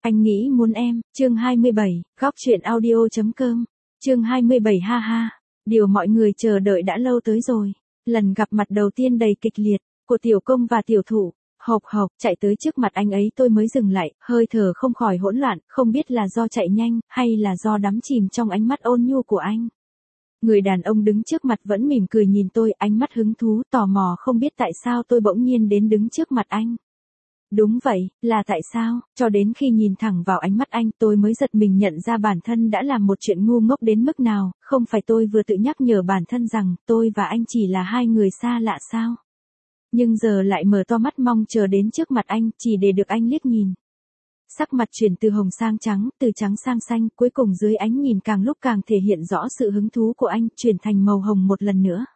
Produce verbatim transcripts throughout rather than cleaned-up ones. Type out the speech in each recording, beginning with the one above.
Anh nghĩ muốn em, chương hai mươi bảy, góc chuyện audio.com, chương hai mươi bảy ha ha, điều mọi người chờ đợi đã lâu tới rồi, lần gặp mặt đầu tiên đầy kịch liệt, của Tiểu Công và Tiểu Thụ, hộc hộc, chạy tới trước mặt anh ấy tôi mới dừng lại, hơi thở không khỏi hỗn loạn, không biết là do chạy nhanh, hay là do đắm chìm trong ánh mắt ôn nhu của anh. Người đàn ông đứng trước mặt vẫn mỉm cười nhìn tôi, ánh mắt hứng thú, tò mò không biết tại sao tôi bỗng nhiên đến đứng trước mặt anh. Đúng vậy, là tại sao, cho đến khi nhìn thẳng vào ánh mắt anh tôi mới giật mình nhận ra bản thân đã làm một chuyện ngu ngốc đến mức nào, không phải tôi vừa tự nhắc nhở bản thân rằng tôi và anh chỉ là hai người xa lạ sao. Nhưng giờ lại mở to mắt mong chờ đến trước mặt anh chỉ để được anh liếc nhìn. Sắc mặt chuyển từ hồng sang trắng, từ trắng sang xanh, cuối cùng dưới ánh nhìn càng lúc càng thể hiện rõ sự hứng thú của anh, chuyển thành màu hồng một lần nữa.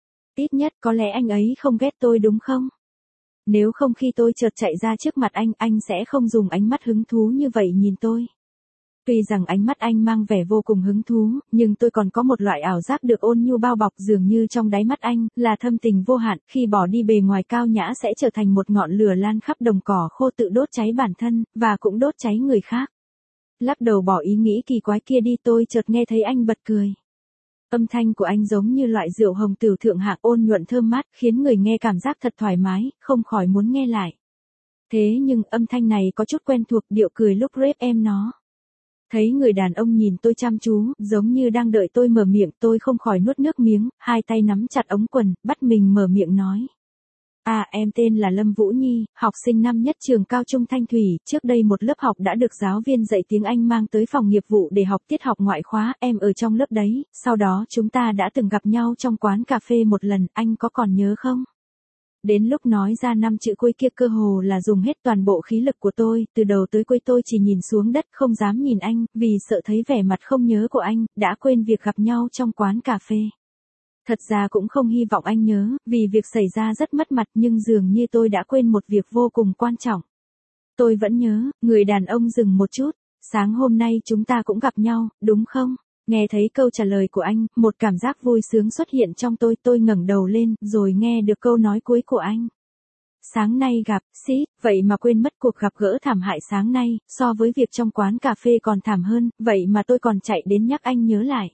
Ít nhất có lẽ anh ấy không ghét tôi đúng không? Nếu không khi tôi chợt chạy ra trước mặt anh, anh sẽ không dùng ánh mắt hứng thú như vậy nhìn tôi. Tuy rằng ánh mắt anh mang vẻ vô cùng hứng thú, nhưng tôi còn có một loại ảo giác được ôn nhu bao bọc, dường như trong đáy mắt anh là thâm tình vô hạn, khi bỏ đi bề ngoài cao nhã sẽ trở thành một ngọn lửa lan khắp đồng cỏ khô tự đốt cháy bản thân, và cũng đốt cháy người khác. Lắc đầu bỏ ý nghĩ kỳ quái kia đi, tôi chợt nghe thấy anh bật cười. Âm thanh của anh giống như loại rượu hồng tửu thượng hạng ôn nhuận thơm mát, khiến người nghe cảm giác thật thoải mái, không khỏi muốn nghe lại. Thế nhưng âm thanh này có chút quen thuộc, điệu cười lúc rap em nó. Thấy người đàn ông nhìn tôi chăm chú, giống như đang đợi tôi mở miệng, tôi không khỏi nuốt nước miếng, hai tay nắm chặt ống quần, bắt mình mở miệng nói. À, em tên là Lâm Vũ Nhi, học sinh năm nhất trường cao trung Thanh Thủy, trước đây một lớp học đã được giáo viên dạy tiếng Anh mang tới phòng nghiệp vụ để học tiết học ngoại khóa, em ở trong lớp đấy, sau đó chúng ta đã từng gặp nhau trong quán cà phê một lần, anh có còn nhớ không? Đến lúc nói ra năm chữ cuối kia cơ hồ là dùng hết toàn bộ khí lực của tôi, từ đầu tới cuối tôi chỉ nhìn xuống đất không dám nhìn anh, vì sợ thấy vẻ mặt không nhớ của anh, đã quên việc gặp nhau trong quán cà phê. Thật ra cũng không hy vọng anh nhớ, vì việc xảy ra rất mất mặt, nhưng dường như tôi đã quên một việc vô cùng quan trọng. Tôi vẫn nhớ, người đàn ông dừng một chút, sáng hôm nay chúng ta cũng gặp nhau, đúng không? Nghe thấy câu trả lời của anh, một cảm giác vui sướng xuất hiện trong tôi, tôi ngẩng đầu lên, rồi nghe được câu nói cuối của anh. Sáng nay gặp, xí, vậy mà quên mất cuộc gặp gỡ thảm hại sáng nay, so với việc trong quán cà phê còn thảm hơn, vậy mà tôi còn chạy đến nhắc anh nhớ lại.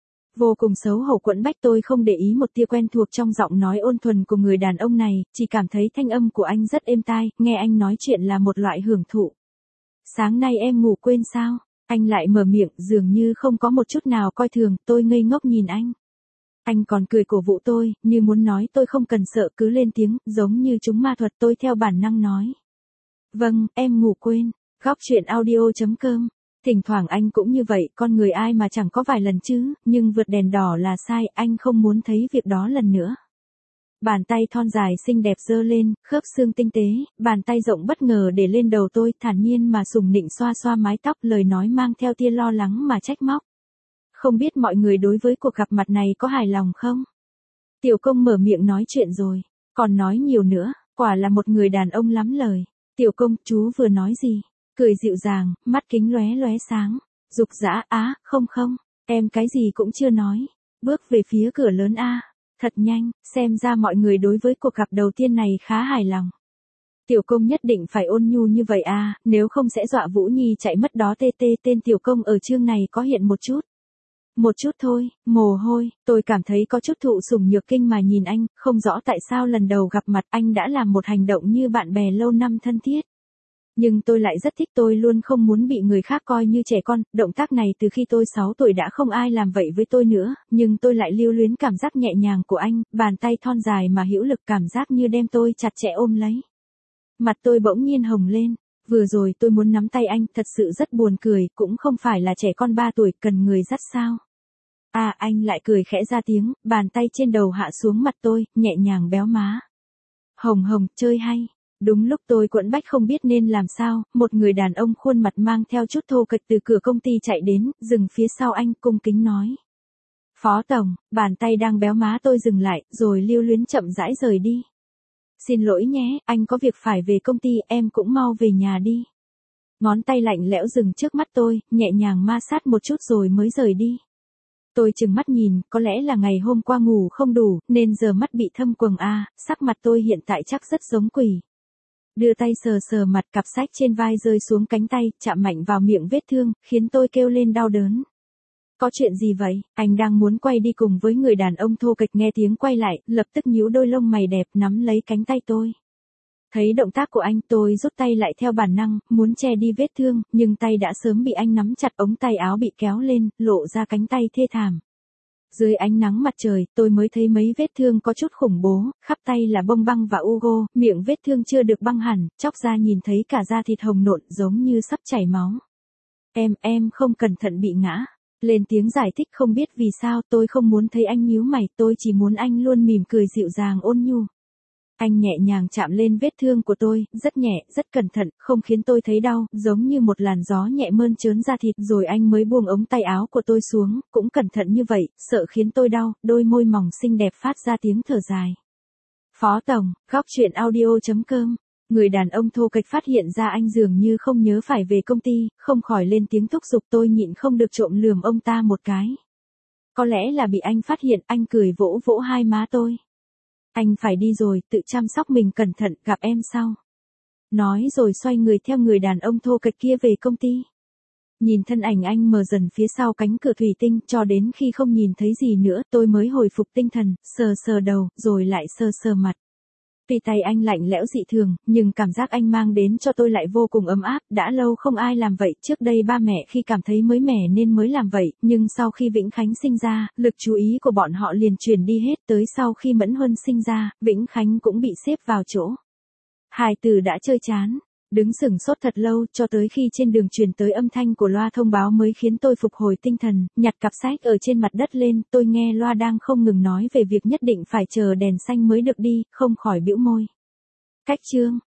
Vô cùng xấu hổ quẫn bách, tôi không để ý một tia quen thuộc trong giọng nói ôn thuần của người đàn ông này, chỉ cảm thấy thanh âm của anh rất êm tai, nghe anh nói chuyện là một loại hưởng thụ. Sáng nay em ngủ quên sao? Anh lại mở miệng, dường như không có một chút nào coi thường, tôi ngây ngốc nhìn anh. Anh còn cười cổ vũ tôi, như muốn nói tôi không cần sợ, cứ lên tiếng, giống như chúng ma thuật, tôi theo bản năng nói. Vâng, em ngủ quên, góc chuyện audio.com. Thỉnh thoảng anh cũng như vậy, con người ai mà chẳng có vài lần chứ, nhưng vượt đèn đỏ là sai, anh không muốn thấy việc đó lần nữa. Bàn tay thon dài xinh đẹp giơ lên, khớp xương tinh tế, bàn tay rộng bất ngờ để lên đầu tôi, thản nhiên mà sủng nịnh xoa xoa mái tóc, lời nói mang theo tia lo lắng mà trách móc. Không biết mọi người đối với cuộc gặp mặt này có hài lòng không? Tiểu Công mở miệng nói chuyện rồi, còn nói nhiều nữa, quả là một người đàn ông lắm lời. Tiểu Công, chú vừa nói gì? Cười dịu dàng, mắt kính lóe lóe sáng, dục dã, á, không không, em cái gì cũng chưa nói. Bước về phía cửa lớn a. Thật nhanh, xem ra mọi người đối với cuộc gặp đầu tiên này khá hài lòng. Tiểu Công nhất định phải ôn nhu như vậy à, nếu không sẽ dọa Vũ Nhi chạy mất đó. Tê tê, tên Tiểu Công ở chương này có hiện một chút. Một chút thôi, mồ hôi, tôi cảm thấy có chút thụ sủng nhược kinh mà nhìn anh, không rõ tại sao lần đầu gặp mặt anh đã làm một hành động như bạn bè lâu năm thân thiết. Nhưng tôi lại rất thích, tôi luôn không muốn bị người khác coi như trẻ con, động tác này từ khi tôi sáu tuổi đã không ai làm vậy với tôi nữa, nhưng tôi lại lưu luyến cảm giác nhẹ nhàng của anh, bàn tay thon dài mà hữu lực, cảm giác như đem tôi chặt chẽ ôm lấy. Mặt tôi bỗng nhiên hồng lên, vừa rồi tôi muốn nắm tay anh, thật sự rất buồn cười, cũng không phải là trẻ con ba tuổi, cần người dắt sao. À, anh lại cười khẽ ra tiếng, bàn tay trên đầu hạ xuống mặt tôi, nhẹ nhàng béo má. Hồng hồng, chơi hay. Đúng lúc tôi quẫn bách không biết nên làm sao, một người đàn ông khuôn mặt mang theo chút thô kệch từ cửa công ty chạy đến, dừng phía sau anh, cung kính nói. Phó Tổng, bàn tay đang béo má tôi dừng lại, rồi lưu luyến chậm rãi rời đi. Xin lỗi nhé, anh có việc phải về công ty, em cũng mau về nhà đi. Ngón tay lạnh lẽo dừng trước mắt tôi, nhẹ nhàng ma sát một chút rồi mới rời đi. Tôi chừng mắt nhìn, có lẽ là ngày hôm qua ngủ không đủ, nên giờ mắt bị thâm quầng a, sắc mặt tôi hiện tại chắc rất giống quỷ. Đưa tay sờ sờ mặt, cặp sách trên vai rơi xuống cánh tay, chạm mạnh vào miệng vết thương, khiến tôi kêu lên đau đớn. Có chuyện gì vậy? Anh đang muốn quay đi cùng với người đàn ông thô kệch, nghe tiếng quay lại, lập tức nhíu đôi lông mày đẹp nắm lấy cánh tay tôi. Thấy động tác của anh, tôi rút tay lại theo bản năng, muốn che đi vết thương, nhưng tay đã sớm bị anh nắm chặt, ống tay áo bị kéo lên, lộ ra cánh tay thê thảm. Dưới ánh nắng mặt trời, tôi mới thấy mấy vết thương có chút khủng bố, khắp tay là bông băng và Ugo, miệng vết thương chưa được băng hẳn, chóc ra nhìn thấy cả da thịt hồng nộn giống như sắp chảy máu. Em, em không cẩn thận bị ngã. Lên tiếng giải thích, không biết vì sao tôi không muốn thấy anh nhíu mày, tôi chỉ muốn anh luôn mỉm cười dịu dàng ôn nhu. Anh nhẹ nhàng chạm lên vết thương của tôi, rất nhẹ, rất cẩn thận, không khiến tôi thấy đau, giống như một làn gió nhẹ mơn trớn da thịt, rồi anh mới buông ống tay áo của tôi xuống, cũng cẩn thận như vậy, sợ khiến tôi đau, đôi môi mỏng xinh đẹp phát ra tiếng thở dài. Phó Tổng, góc chuyện audio chấm com. Người đàn ông thô kệch phát hiện ra anh dường như không nhớ phải về công ty, không khỏi lên tiếng thúc giục, tôi nhịn không được trộm lườm ông ta một cái. Có lẽ là bị anh phát hiện, anh cười vỗ vỗ hai má tôi. Anh phải đi rồi, tự chăm sóc mình cẩn thận, gặp em sau. Nói rồi xoay người theo người đàn ông thô kệch kia về công ty. Nhìn thân ảnh anh mờ dần phía sau cánh cửa thủy tinh, cho đến khi không nhìn thấy gì nữa, tôi mới hồi phục tinh thần, sờ sờ đầu, rồi lại sờ sờ mặt. Tuy tay anh lạnh lẽo dị thường, nhưng cảm giác anh mang đến cho tôi lại vô cùng ấm áp, đã lâu không ai làm vậy, trước đây ba mẹ khi cảm thấy mới mẻ nên mới làm vậy, nhưng sau khi Vĩnh Khánh sinh ra, lực chú ý của bọn họ liền chuyển đi hết, tới sau khi Mẫn Huân sinh ra, Vĩnh Khánh cũng bị xếp vào chỗ. Hài từ đã chơi chán. Đứng sửng sốt thật lâu, cho tới khi trên đường truyền tới âm thanh của loa thông báo mới khiến tôi phục hồi tinh thần, nhặt cặp sách ở trên mặt đất lên, tôi nghe loa đang không ngừng nói về việc nhất định phải chờ đèn xanh mới được đi, không khỏi bĩu môi. Cách chương.